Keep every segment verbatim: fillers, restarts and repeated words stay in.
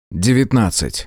девятнадцать.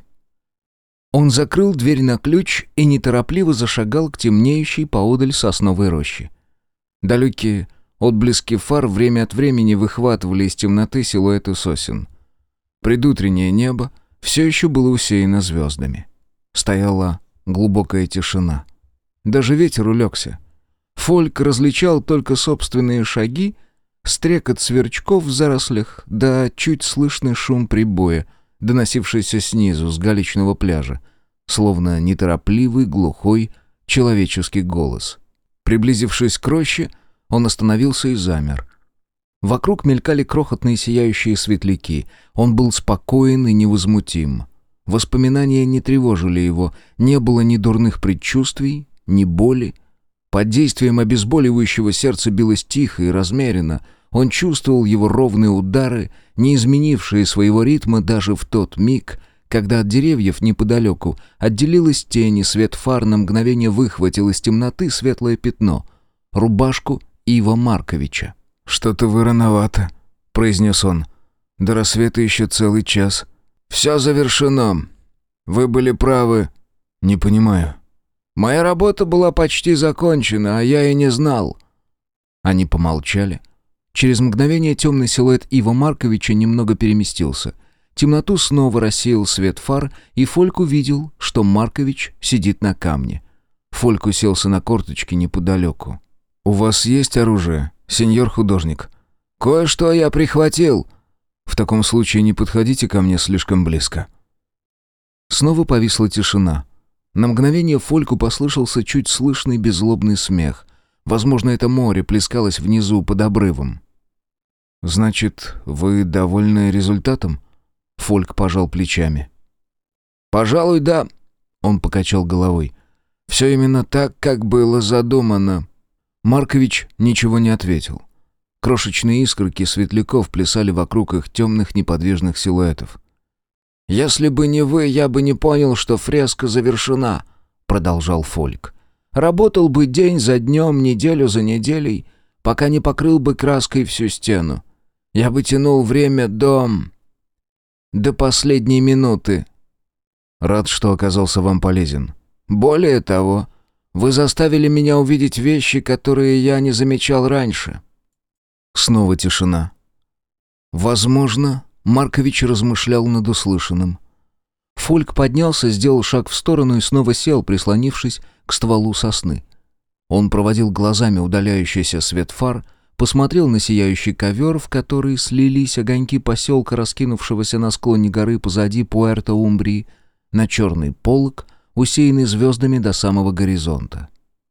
Он закрыл дверь на ключ и неторопливо зашагал к темнеющей поодаль сосновой роще. Далекие отблески фар время от времени выхватывали из темноты силуэты сосен. Предутреннее небо все еще было усеяно звездами. Стояла глубокая тишина. Даже ветер улегся. Фольк различал только собственные шаги, стрекот сверчков в зарослях, да чуть слышный шум прибоя, доносившийся снизу, с галечного пляжа, словно неторопливый, глухой, человеческий голос. Приблизившись к роще, он остановился и замер. Вокруг мелькали крохотные сияющие светляки. Он был спокоен и невозмутим. Воспоминания не тревожили его, не было ни дурных предчувствий, ни боли. Под действием обезболивающего сердце билось тихо и размеренно. Он чувствовал его ровные удары, не изменившие своего ритма даже в тот миг, когда от деревьев неподалеку отделилась тень, и свет фар на мгновение выхватил из темноты светлое пятно — рубашку Ива Марковича. «Что-то вы рановато», — произнес он. «До рассвета еще целый час». «Все завершено. Вы были правы». «Не понимаю». «Моя работа была почти закончена, а я и не знал». Они помолчали. Через мгновение темный силуэт Ива Марковича немного переместился. Темноту снова рассеял свет фар, и Фольк увидел, что Маркович сидит на камне. Фольк уселся на корточки неподалеку. «У вас есть оружие, сеньор художник?» «Кое-что я прихватил». «В таком случае не подходите ко мне слишком близко». Снова повисла тишина. На мгновение Фольку послышался чуть слышный беззлобный смех. Возможно, это море плескалось внизу под обрывом. «Значит, вы довольны результатом?» Фольк пожал плечами. «Пожалуй, да», — он покачал головой. «Все именно так, как было задумано». Маркович ничего не ответил. Крошечные искорки светляков плясали вокруг их темных неподвижных силуэтов. «Если бы не вы, я бы не понял, что фреска завершена», — продолжал Фольк. «Работал бы день за днем, неделю за неделей, пока не покрыл бы краской всю стену. Я бы тянул время до... до последней минуты». «Рад, что оказался вам полезен». «Более того, вы заставили меня увидеть вещи, которые я не замечал раньше». Снова тишина. Возможно, Маркович размышлял над услышанным. Фольк поднялся, сделал шаг в сторону и снова сел, прислонившись к стволу сосны. Он проводил глазами удаляющийся свет фар, посмотрел на сияющий ковер, в который слились огоньки поселка, раскинувшегося на склоне горы позади Пуэрто-Умбрии, на черный полог, усеянный звездами до самого горизонта.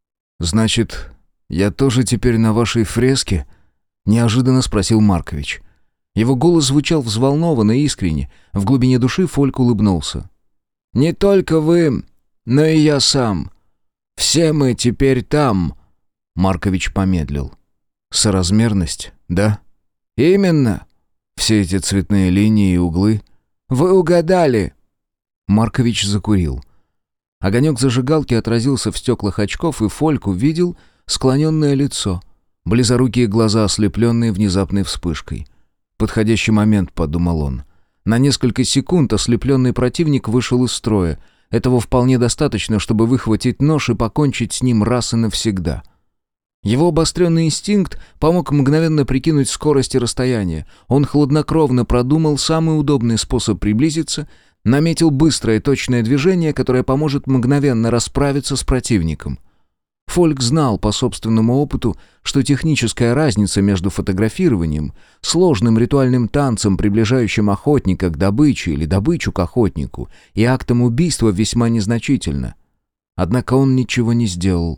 «Значит, я тоже теперь на вашей фреске?» — неожиданно спросил Маркович. Его голос звучал взволнованно и искренне. В глубине души Фольк улыбнулся. «Не только вы, но и я сам. Все мы теперь там», — Маркович помедлил. «Соразмерность, да?» «Именно. Все эти цветные линии и углы». «Вы угадали». Маркович закурил. Огонек зажигалки отразился в стеклах очков, и Фольк увидел склоненное лицо, близорукие глаза, ослепленные внезапной вспышкой. «Подходящий момент», — подумал он. На несколько секунд ослепленный противник вышел из строя. Этого вполне достаточно, чтобы выхватить нож и покончить с ним раз и навсегда. Его обостренный инстинкт помог мгновенно прикинуть скорость и расстояние. Он хладнокровно продумал самый удобный способ приблизиться, наметил быстрое точное движение, которое поможет мгновенно расправиться с противником. Фольк знал по собственному опыту, что техническая разница между фотографированием, сложным ритуальным танцем, приближающим охотника к добыче или добычу к охотнику, и актом убийства весьма незначительна. Однако он ничего не сделал.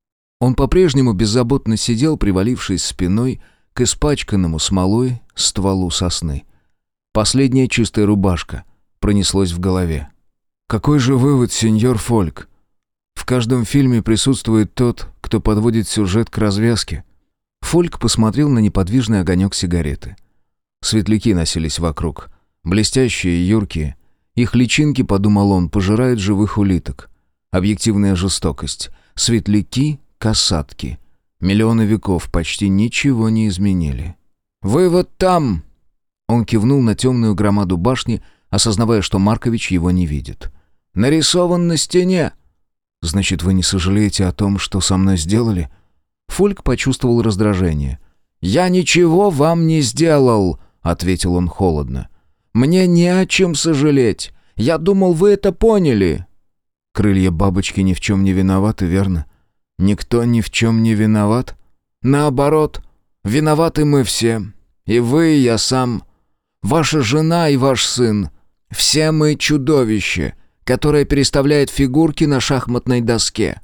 Он по-прежнему беззаботно сидел, привалившись спиной к испачканному смолой стволу сосны. Последняя чистая рубашка пронеслось в голове. «Какой же вывод, сеньор Фольк? В каждом фильме присутствует тот, кто подводит сюжет к развязке». Фольк посмотрел на неподвижный огонек сигареты. Светляки носились вокруг, блестящие и юркие. Их личинки, подумал он, пожирают живых улиток. Объективная жестокость. Светляки — касатки. Миллионы веков почти ничего не изменили. «Вы вот там!» Он кивнул на темную громаду башни, осознавая, что Маркович его не видит. «Нарисован на стене!» «Значит, вы не сожалеете о том, что со мной сделали?» Фольк почувствовал раздражение. «Я ничего вам не сделал», — ответил он холодно. «Мне не о чем сожалеть. Я думал, вы это поняли». «Крылья бабочки ни в чем не виноваты, верно? Никто ни в чем не виноват? Наоборот, виноваты мы все. И вы, и я сам. Ваша жена и ваш сын. Все мы чудовище, которое переставляет фигурки на шахматной доске».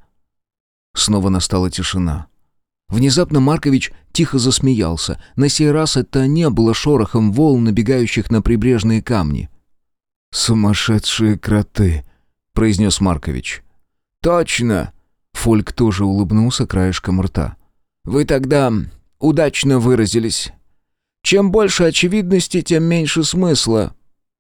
Снова настала тишина. Внезапно Маркович тихо засмеялся. На сей раз это не было шорохом волн, набегающих на прибрежные камни. «Сумасшедшие кроты», — произнес Маркович. «Точно!» — Фольк тоже улыбнулся краешком рта. «Вы тогда удачно выразились. Чем больше очевидности, тем меньше смысла».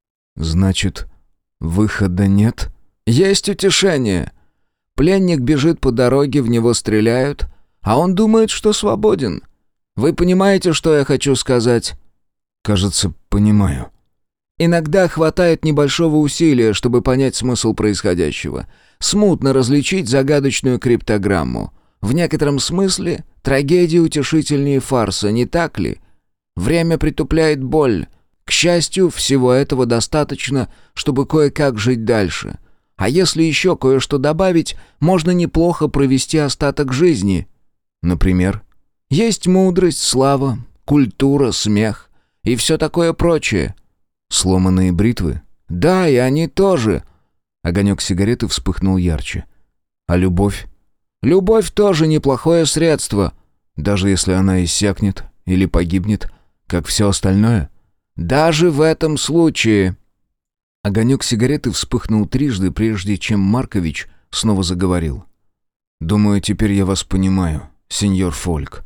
«Значит, выхода нет?» «Есть утешение. Пленник бежит по дороге, в него стреляют, а он думает, что свободен. Вы понимаете, что я хочу сказать?» «Кажется, понимаю». «Иногда хватает небольшого усилия, чтобы понять смысл происходящего. Смутно различить загадочную криптограмму. В некотором смысле трагедия утешительнее фарса, не так ли? Время притупляет боль. К счастью, всего этого достаточно, чтобы кое-как жить дальше. А если еще кое-что добавить, можно неплохо провести остаток жизни». «Например?» «Есть мудрость, слава, культура, смех и все такое прочее». «Сломанные бритвы?» «Да, и они тоже». Огонек сигареты вспыхнул ярче. «А любовь?» «Любовь тоже неплохое средство». «Даже если она иссякнет или погибнет, как все остальное?» «Даже в этом случае». Огонек сигареты вспыхнул трижды, прежде чем Маркович снова заговорил. «Думаю, теперь я вас понимаю, сеньор Фольк».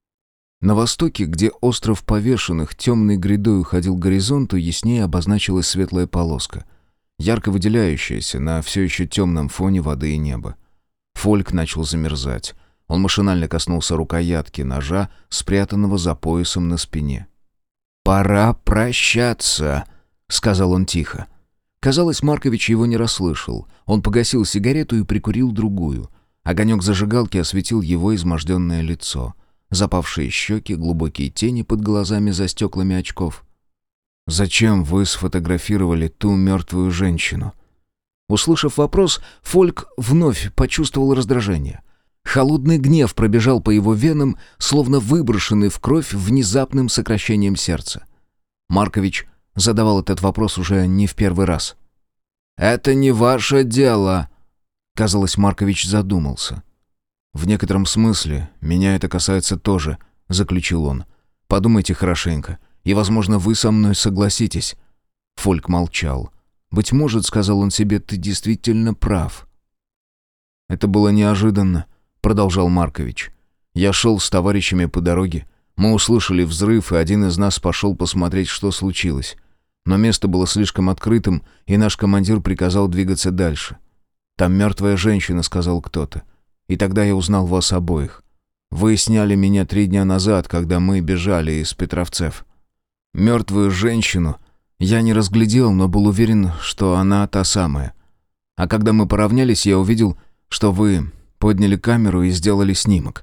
На востоке, где остров повешенных темной грядой уходил к горизонту, яснее обозначилась светлая полоска, ярко выделяющаяся на все еще темном фоне воды и неба. Фольк начал замерзать. Он машинально коснулся рукоятки ножа, спрятанного за поясом на спине. «Пора прощаться», — сказал он тихо. Казалось, Маркович его не расслышал. Он погасил сигарету и прикурил другую. Огонек зажигалки осветил его изможденное лицо. Запавшие щеки, глубокие тени под глазами за стеклами очков. «Зачем вы сфотографировали ту мертвую женщину?» Услышав вопрос, Фольк вновь почувствовал раздражение. Холодный гнев пробежал по его венам, словно выброшенный в кровь внезапным сокращением сердца. Маркович задавал этот вопрос уже не в первый раз. «Это не ваше дело», — казалось, Маркович задумался. «В некотором смысле меня это касается тоже», — заключил он. «Подумайте хорошенько, и, возможно, вы со мной согласитесь». Фольк молчал. «Быть может, — сказал он себе, — ты действительно прав». «Это было неожиданно», — продолжал Маркович. «Я шел с товарищами по дороге. Мы услышали взрыв, и один из нас пошел посмотреть, что случилось. Но место было слишком открытым, и наш командир приказал двигаться дальше. «Там мертвая женщина», — сказал кто-то. И тогда я узнал вас обоих. Вы сняли меня три дня назад, когда мы бежали из Петровцев. Мертвую женщину я не разглядел, но был уверен, что она та самая. А когда мы поравнялись, я увидел, что вы подняли камеру и сделали снимок».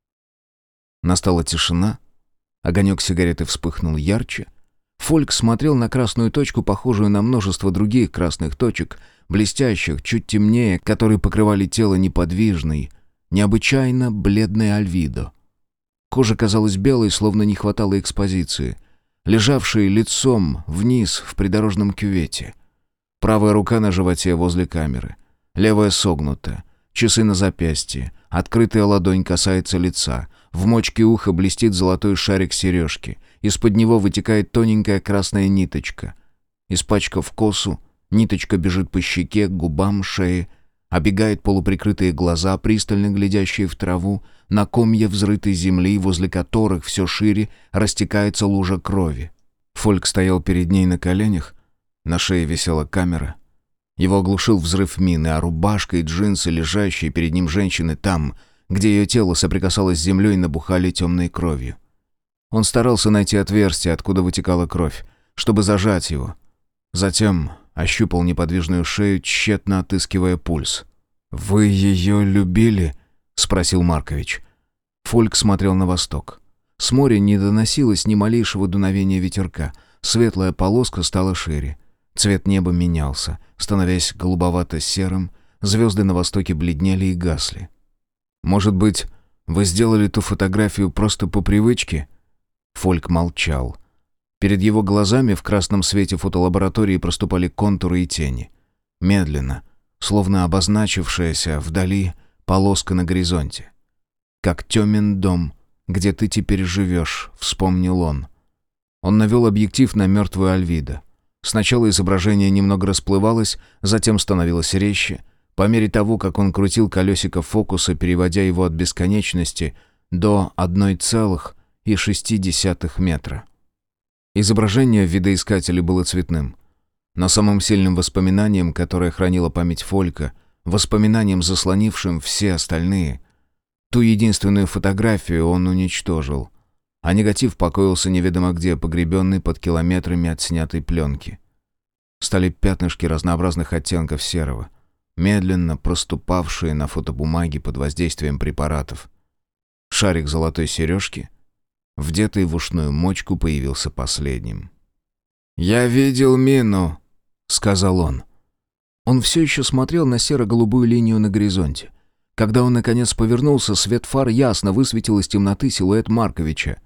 Настала тишина. Огонек сигареты вспыхнул ярче. Фольк смотрел на красную точку, похожую на множество других красных точек, блестящих, чуть темнее, которые покрывали тело неподвижной, необычайно бледной альвидо. Кожа казалась белой, словно не хватало экспозиции, лежавшей лицом вниз в придорожном кювете. Правая рука на животе возле камеры, левая согнута, часы на запястье, открытая ладонь касается лица, в мочке уха блестит золотой шарик сережки, из-под него вытекает тоненькая красная ниточка. Испачкав косу, ниточка бежит по щеке, к губам, шее, обегает полуприкрытые глаза, пристально глядящие в траву, на комья взрытой земли, возле которых все шире растекается лужа крови. Фольк стоял перед ней на коленях, на шее висела камера. Его оглушил взрыв мины, а рубашка и джинсы, лежащие перед ним женщины там, где ее тело соприкасалось с землей, набухали темной кровью. Он старался найти отверстие, откуда вытекала кровь, чтобы зажать его. Затем ощупал неподвижную шею, тщетно отыскивая пульс. «Вы ее любили?» — спросил Маркович. Фольк смотрел на восток. С моря не доносилось ни малейшего дуновения ветерка. Светлая полоска стала шире. Цвет неба менялся, становясь голубовато-серым. Звезды на востоке бледнели и гасли. «Может быть, вы сделали ту фотографию просто по привычке?» Фольк молчал. Перед его глазами в красном свете фотолаборатории проступали контуры и тени. Медленно, словно обозначившаяся вдали полоска на горизонте. «Как темен дом, где ты теперь живешь», — вспомнил он. Он навел объектив на мертвую Альвида. Сначала изображение немного расплывалось, затем становилось резче, по мере того, как он крутил колесико фокуса, переводя его от бесконечности до одной целых шесть десятых метра. Изображение в видоискателе было цветным. Но самым сильным воспоминанием, которое хранила память Фолька, воспоминанием, заслонившим все остальные, ту единственную фотографию он уничтожил, а негатив покоился неведомо где, погребенный под километрами от снятой пленки. Стали пятнышки разнообразных оттенков серого, медленно проступавшие на фотобумаге под воздействием препаратов. Шарик золотой сережки, вдетый в ушную мочку, появился последним. «Я видел мину», — сказал он. Он все еще смотрел на серо-голубую линию на горизонте. Когда он, наконец, повернулся, свет фар ясно высветил из темноты силуэт Марковича.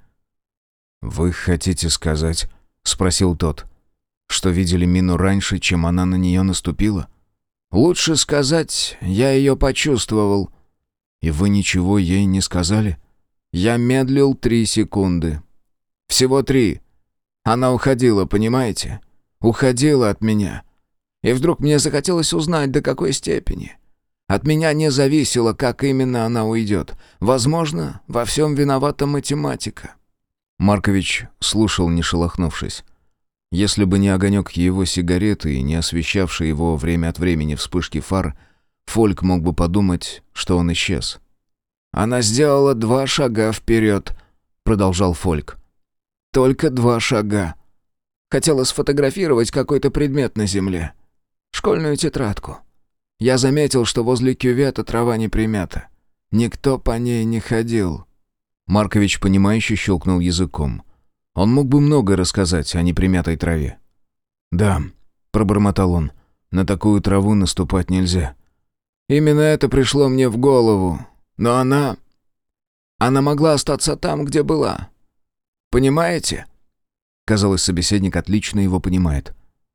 «Вы хотите сказать, — спросил тот, — что видели мину раньше, чем она на нее наступила?» «Лучше сказать, я ее почувствовал». «И вы ничего ей не сказали?» «Я медлил три секунды. Всего три. Она уходила, понимаете? Уходила от меня. И вдруг мне захотелось узнать, до какой степени. От меня не зависело, как именно она уйдет. Возможно, во всем виновата математика». Маркович слушал, не шелохнувшись. Если бы не огонек его сигареты и не освещавший его время от времени вспышки фар, Фольк мог бы подумать, что он исчез. «Она сделала два шага вперед», — продолжал Фольк. «Только два шага. Хотела сфотографировать какой-то предмет на земле. Школьную тетрадку. Я заметил, что возле кювета трава не примята. Никто по ней не ходил». Маркович, понимающе щелкнул языком. Он мог бы многое рассказать о непримятой траве. «Да», — пробормотал он, — «на такую траву наступать нельзя». «Именно это пришло мне в голову. Но она... Она могла остаться там, где была. Понимаете?» Казалось, собеседник отлично его понимает.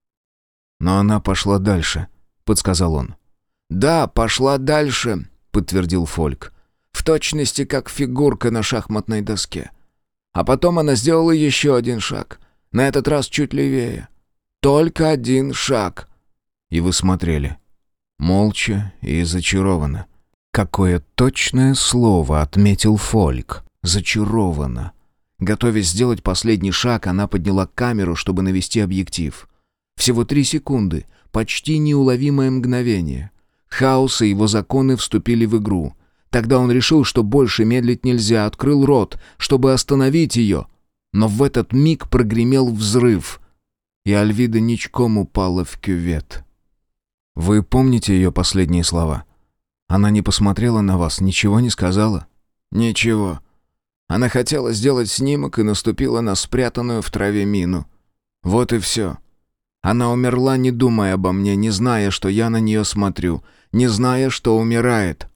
«Но она пошла дальше», — подсказал он. «Да, пошла дальше», — подтвердил Фольк. «В точности, как фигурка на шахматной доске. А потом она сделала еще один шаг. На этот раз чуть левее. Только один шаг». «И вы смотрели. Молча и зачарованно». Какое точное слово отметил Фольк. «Зачарована». Готовясь сделать последний шаг, она подняла камеру, чтобы навести объектив. Всего три секунды, почти неуловимое мгновение. Хаос и его законы вступили в игру. Тогда он решил, что больше медлить нельзя, открыл рот, чтобы остановить ее. Но в этот миг прогремел взрыв, и Альвида ничком упала в кювет. «Вы помните ее последние слова? Она не посмотрела на вас, ничего не сказала?» «Ничего. Она хотела сделать снимок и наступила на спрятанную в траве мину. Вот и все. Она умерла, не думая обо мне, не зная, что я на нее смотрю, не зная, что умирает».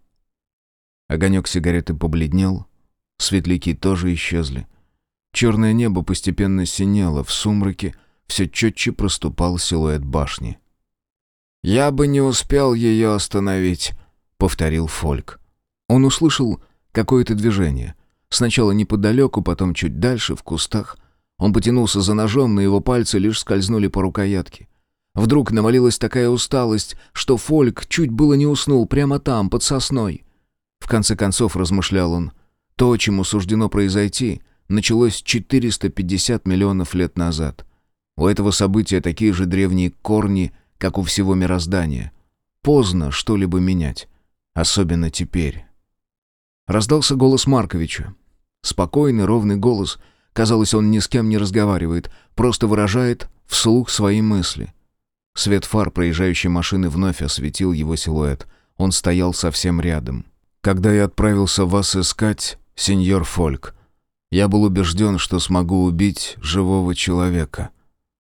Огонек сигареты побледнел, светляки тоже исчезли. Черное небо постепенно синело, в сумраке все четче проступал силуэт башни. «Я бы не успел ее остановить», — повторил Фольк. Он услышал какое-то движение. Сначала неподалеку, потом чуть дальше, в кустах. Он потянулся за ножом, но его пальцы лишь скользнули по рукоятке. Вдруг навалилась такая усталость, что Фольк чуть было не уснул прямо там, под сосной. В конце концов, размышлял он, то, чему суждено произойти, началось четыреста пятьдесят миллионов лет назад. У этого события такие же древние корни, как у всего мироздания. Поздно что-либо менять, особенно теперь. Раздался голос Марковича. Спокойный, ровный голос. Казалось, он ни с кем не разговаривает, просто выражает вслух свои мысли. Свет фар проезжающей машины вновь осветил его силуэт. Он стоял совсем рядом. «Когда я отправился вас искать, сеньор Фольк, я был убежден, что смогу убить живого человека».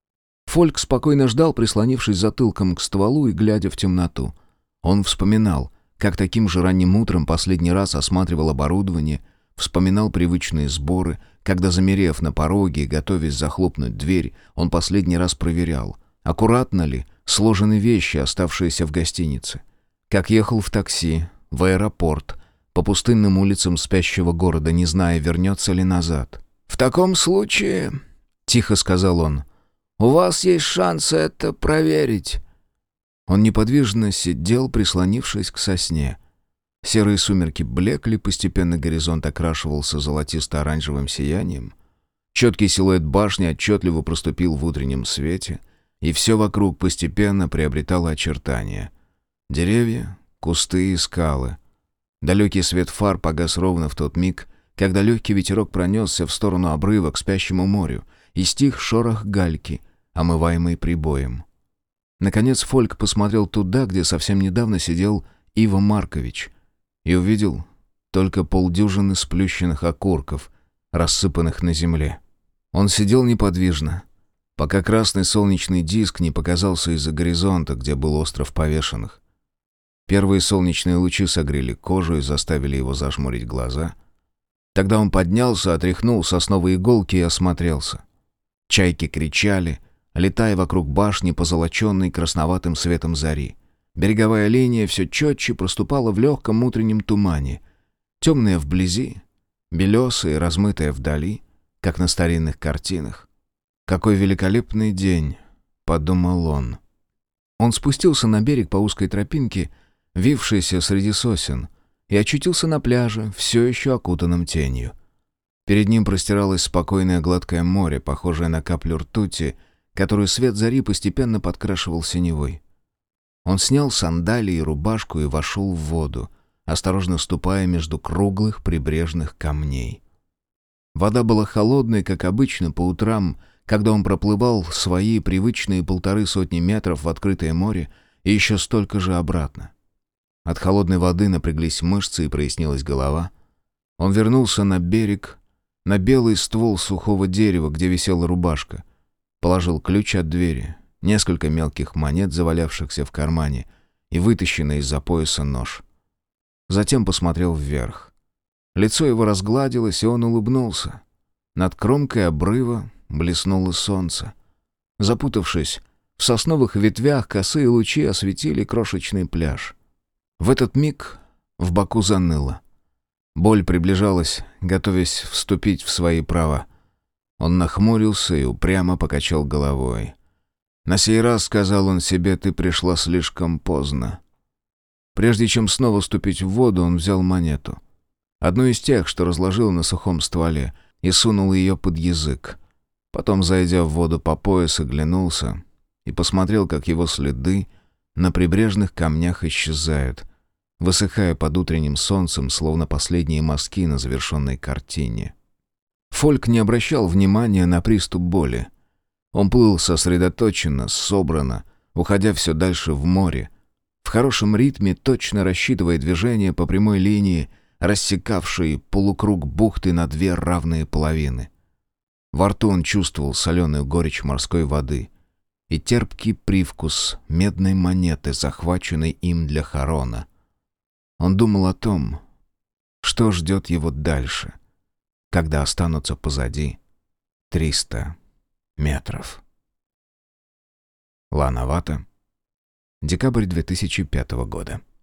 Фольк спокойно ждал, прислонившись затылком к стволу и глядя в темноту. Он вспоминал, как таким же ранним утром последний раз осматривал оборудование, вспоминал привычные сборы, когда, замерев на пороге и готовясь захлопнуть дверь, он последний раз проверял, аккуратно ли сложены вещи, оставшиеся в гостинице. Как ехал в такси, в аэропорт, по пустынным улицам спящего города, не зная, вернется ли назад. «В таком случае, — тихо сказал он, — у вас есть шанс это проверить». Он неподвижно сидел, прислонившись к сосне. Серые сумерки блекли, постепенно горизонт окрашивался золотисто-оранжевым сиянием. Четкий силуэт башни отчетливо проступил в утреннем свете, и все вокруг постепенно приобретало очертания. Деревья, кусты и скалы. Далекий свет фар погас ровно в тот миг, когда легкий ветерок пронесся в сторону обрыва к спящему морю, и стих шорох гальки, омываемый прибоем. Наконец Фольк посмотрел туда, где совсем недавно сидел Иво Маркович, и увидел только полдюжины сплющенных окурков, рассыпанных на земле. Он сидел неподвижно, пока красный солнечный диск не показался из-за горизонта, где был остров повешенных. Первые солнечные лучи согрели кожу и заставили его зажмурить глаза. Тогда он поднялся, отряхнул сосновые иголки и осмотрелся. Чайки кричали, летая вокруг башни, позолоченной красноватым светом зари. Береговая линия все четче проступала в легком утреннем тумане. Темная вблизи, белесая, размытая вдали, как на старинных картинах. «Какой великолепный день!» — подумал он. Он спустился на берег по узкой тропинке, вившейся среди сосен, и очутился на пляже, все еще окутанном тенью. Перед ним простиралось спокойное гладкое море, похожее на каплю ртути, которую свет зари постепенно подкрашивал синевой. Он снял сандалии и рубашку и вошел в воду, осторожно ступая между круглых прибрежных камней. Вода была холодной, как обычно, по утрам, когда он проплывал свои привычные полторы сотни метров в открытое море и еще столько же обратно. От холодной воды напряглись мышцы и прояснилась голова. Он вернулся на берег, на белый ствол сухого дерева, где висела рубашка. Положил ключ от двери, несколько мелких монет, завалявшихся в кармане, и вытащенный из-за пояса нож. Затем посмотрел вверх. Лицо его разгладилось, и он улыбнулся. Над кромкой обрыва блеснуло солнце. Запутавшись в сосновых ветвях, косые лучи осветили крошечный пляж. В этот миг в боку заныло. Боль приближалась, готовясь вступить в свои права. Он нахмурился и упрямо покачал головой. «На сей раз, — сказал он себе, — ты пришла слишком поздно». Прежде чем снова ступить в воду, он взял монету. Одну из тех, что разложил на сухом стволе, и сунул ее под язык. Потом, зайдя в воду по пояс, оглянулся и посмотрел, как его следы на прибрежных камнях исчезают, высыхая под утренним солнцем, словно последние мазки на завершенной картине. Фольк не обращал внимания на приступ боли. Он плыл сосредоточенно, собрано, уходя все дальше в море, в хорошем ритме, точно рассчитывая движение по прямой линии, рассекавшей полукруг бухты на две равные половины. Во рту он чувствовал соленую горечь морской воды и терпкий привкус медной монеты, захваченной им для Харона. Он думал о том, что ждет его дальше, когда останутся позади триста метров. Лана Вата. Декабрь две тысячи пятого года.